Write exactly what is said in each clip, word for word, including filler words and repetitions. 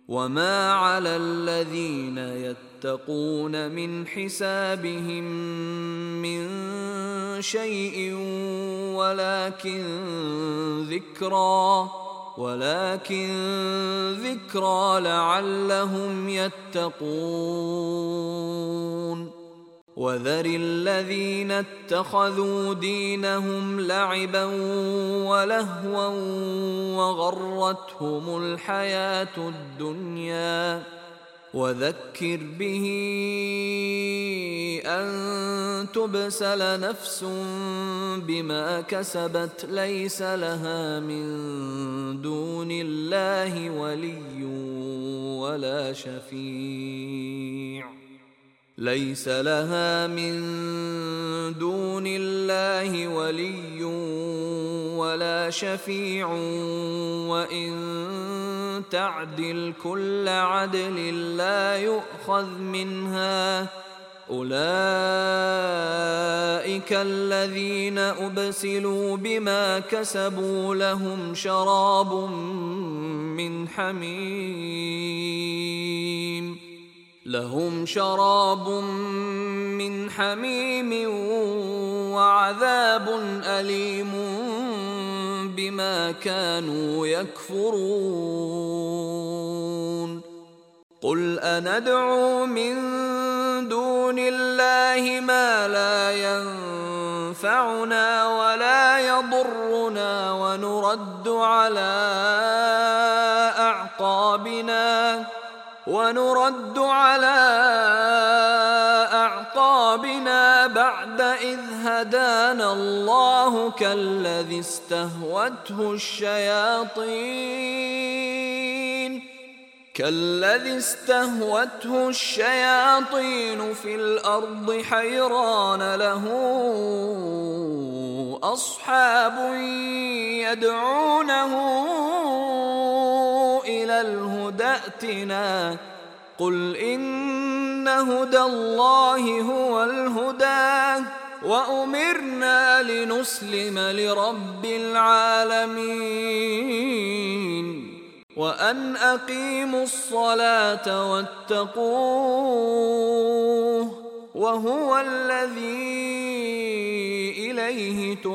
وما على الذين يتقون من حسابهم من شيء ولكن ذكرى ولكن ذكرى لعلهم يتقون. وذر الذين اتخذوا دينهم لعبا ولهوا وغرتهم الحياة الدنيا وذكر به أن تبسل نفس بما كسبت ليس لها من دون الله ولي ولا شفيع ليس لها من دون الله ولي ولا شفيع وإن تعدل كل عدل لا يؤخذ منها. أولئك الذين أبسلوا بما كسبوا لهم شراب من حميم لهم شراب من حميم وعذاب أليم بما كانوا يكفرون. قل أندعو من دون الله ما لا ينفعنا ولا يضرنا ونرد على أعقابنا ونرد على أعقابنا بعد إذ هدانا الله كالذي استهوته الشياطين كالذي استهوته الشياطين في الأرض حيران له أصحاب يدعونه إلى الهدى ائتنا قل إن هدى الله هو الهدى وأمرنا لنسلم لرب العالمين وأن أقيموا الصلاة واتقوه وهو الذي إليه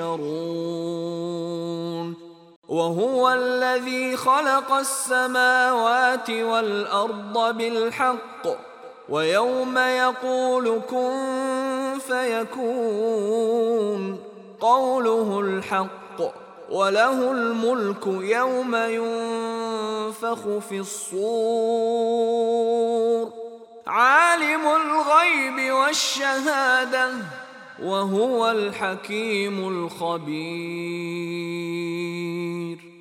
تحشرون. وهو الذي خلق السماوات والأرض بالحق ويوم يقول كن فيكون قوله الحق وله الملك يوم ينفخ في الصور عالم الغيب والشهادة وهو الحكيم الخبير.